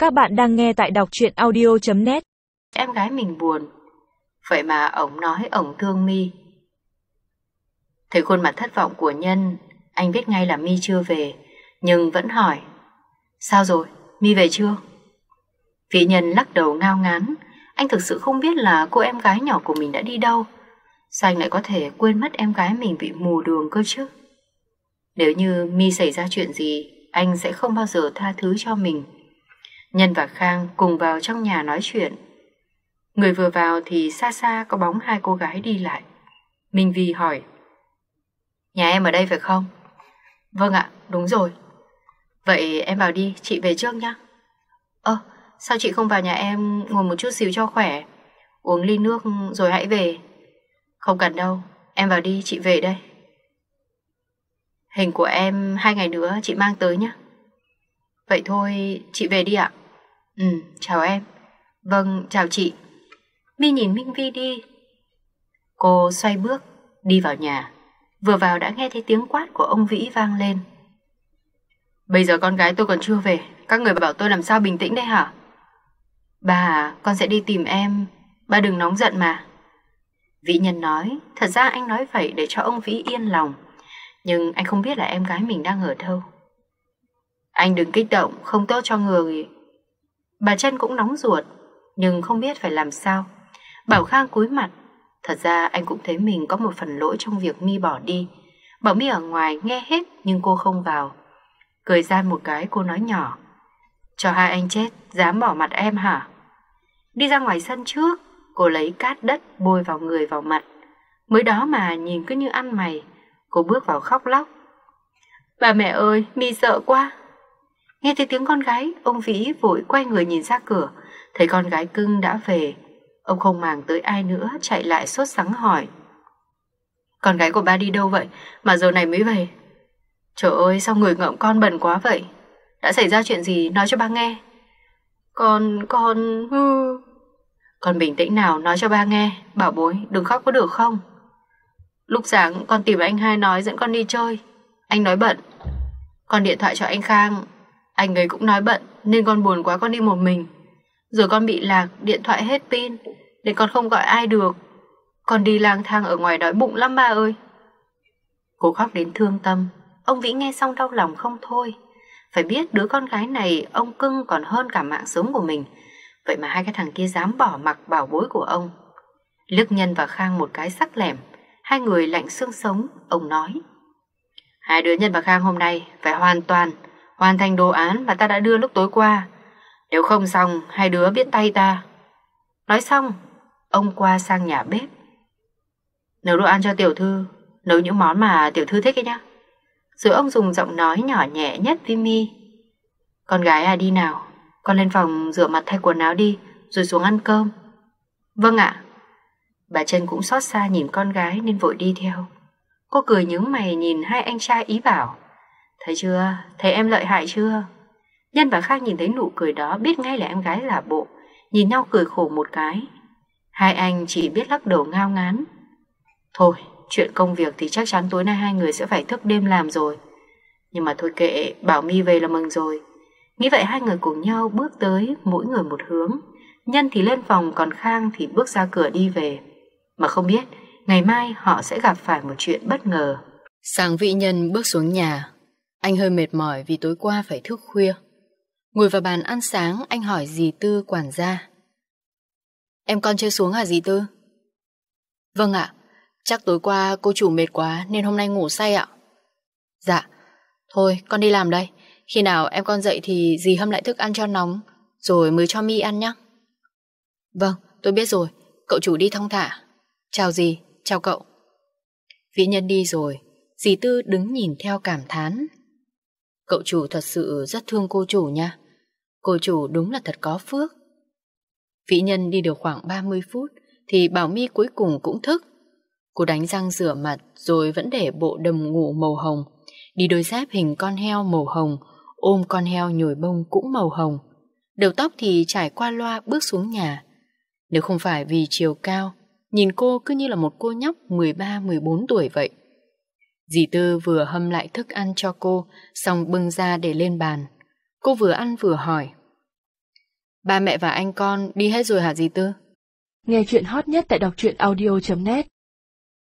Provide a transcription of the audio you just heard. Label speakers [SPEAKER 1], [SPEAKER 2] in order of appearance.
[SPEAKER 1] Các bạn đang nghe tại đọc truyện audio.net.
[SPEAKER 2] Em gái mình buồn. Vậy mà ổng nói ổng thương My. Thấy khuôn mặt thất vọng của Nhân, anh biết ngay là My chưa về, nhưng vẫn hỏi: sao rồi, My về chưa? Vị Nhân lắc đầu ngao ngán. Anh thực sự không biết là cô em gái nhỏ của mình đã đi đâu. Sao anh lại có thể quên mất em gái mình bị mù đường cơ chứ? Nếu như My xảy ra chuyện gì, anh sẽ không bao giờ tha thứ cho mình. Nhân và Khang cùng vào trong nhà nói chuyện. Người vừa vào thì xa xa có bóng hai cô gái đi lại. Minh Vi hỏi: nhà em ở đây phải không? Vâng ạ, đúng rồi. Vậy em vào đi, chị về trước nhé. Sao chị không vào nhà em ngồi một chút xíu cho khỏe? Uống ly nước rồi hãy về. Không cần đâu, em vào đi, chị về đây. Hình của em 2 ngày nữa chị mang tới nhé. Vậy thôi, chị về đi ạ. Chào em. Vâng, chào chị. My nhìn Minh Vi đi. Cô xoay bước, đi vào nhà. Vừa vào đã nghe thấy tiếng quát của ông Vĩ vang lên. Bây giờ con gái tôi còn chưa về, các người bảo tôi làm sao bình tĩnh đây hả? Bà à, con sẽ đi tìm em. Bà đừng nóng giận mà. Vĩ Nhân nói. Thật ra anh nói vậy để cho ông Vĩ yên lòng, nhưng anh không biết là em gái mình đang ở đâu. Anh đừng kích động, không tốt cho người. Bà Trân cũng nóng ruột, nhưng không biết phải làm sao. Bảo Khang cúi mặt. Thật ra anh cũng thấy mình có một phần lỗi trong việc My bỏ đi. Bảo My ở ngoài nghe hết nhưng cô không vào. Cười gian một cái, cô nói nhỏ: cho hai anh chết, dám bỏ mặt em hả? Đi ra ngoài sân trước, cô lấy cát đất bôi vào người vào mặt. Mới đó mà nhìn cứ như ăn mày. Cô bước vào khóc lóc: bà mẹ ơi, My sợ quá. Nghe thấy tiếng con gái, ông Vĩ vội quay người nhìn ra cửa. Thấy con gái cưng đã về, ông không màng tới ai nữa, chạy lại sốt sắng hỏi: con gái của ba đi đâu vậy mà giờ này mới về? Trời ơi, sao người ngợm con bẩn quá vậy? Đã xảy ra chuyện gì, nói cho ba nghe. Con... Con bình tĩnh nào, nói cho ba nghe. Bảo bối, đừng khóc có được không? Lúc sáng con tìm anh hai nói dẫn con đi chơi. Anh nói bận. Con điện thoại cho anh Khang, anh ấy cũng nói bận, nên con buồn quá con đi một mình. Rồi con bị lạc, điện thoại hết pin, nên con không gọi ai được. Con đi lang thang ở ngoài đói bụng lắm ba ơi. Cô khóc đến thương tâm. Ông Vĩ nghe xong đau lòng không thôi. Phải biết đứa con gái này ông cưng còn hơn cả mạng sống của mình. Vậy mà hai cái thằng kia dám bỏ mặc bảo bối của ông. Liếc Nhân và Khang một cái sắc lẻm. Hai người lạnh xương sống. Ông nói: hai đứa Nhân và Khang hôm nay phải hoàn thành đồ án mà ta đã đưa lúc tối qua. Nếu không xong, hai đứa biết tay ta. Nói xong, ông qua sang nhà bếp. Nấu đồ ăn cho tiểu thư, nấu những món mà tiểu thư thích ấy nhá. Rồi ông dùng giọng nói nhỏ nhẹ nhất với My: con gái à, đi nào, con lên phòng rửa mặt thay quần áo đi, rồi xuống ăn cơm. Vâng ạ. Bà Trân cũng xót xa nhìn con gái nên vội đi theo. Cô cười nhướng mày nhìn hai anh trai ý bảo: thấy chưa, thấy em lợi hại chưa? Nhân và Khang nhìn thấy nụ cười đó biết ngay là em gái giả bộ, nhìn nhau cười khổ một cái. Hai anh chỉ biết lắc đầu ngao ngán. Thôi, chuyện công việc thì chắc chắn tối nay hai người sẽ phải thức đêm làm rồi. Nhưng mà thôi kệ, bảo My về là mừng rồi. Nghĩ vậy hai người cùng nhau bước tới, mỗi người một hướng. Nhân thì lên phòng, còn Khang thì bước ra cửa đi về. Mà không biết ngày mai họ sẽ gặp phải một chuyện bất ngờ.
[SPEAKER 3] Sáng Vĩ Nhân bước xuống nhà. Anh hơi mệt mỏi vì tối qua phải thức khuya. Ngồi vào bàn ăn sáng, anh hỏi dì Tư quản gia: em con chưa xuống hả dì Tư? Vâng ạ, chắc tối qua cô chủ mệt quá nên hôm nay ngủ say ạ. Dạ, thôi con đi làm đây. Khi nào em con dậy thì dì hâm lại thức ăn cho nóng, rồi mới cho My ăn nhé. Vâng, tôi biết rồi, cậu chủ đi thong thả. Chào dì, chào cậu. Vĩ Nhân đi rồi, dì Tư đứng nhìn theo cảm thán: cậu chủ thật sự rất thương cô chủ nha. Cô chủ đúng là thật có phước. Vĩ Nhân đi được khoảng 30 phút thì Bảo My cuối cùng cũng thức. Cô đánh răng rửa mặt rồi vẫn để bộ đầm ngủ màu hồng, đi đôi dép hình con heo màu hồng, ôm con heo nhồi bông cũng màu hồng. Đầu tóc thì trải qua loa bước xuống nhà. Nếu không phải vì chiều cao, nhìn cô cứ như là một cô nhóc 13-14 tuổi vậy. Dì Tư vừa hâm lại thức ăn cho cô, xong bưng ra để lên bàn. Cô vừa ăn vừa hỏi: Ba mẹ và anh con đi hết rồi hả dì Tư?
[SPEAKER 1] Nghe chuyện hot nhất tại đọc truyện audio.net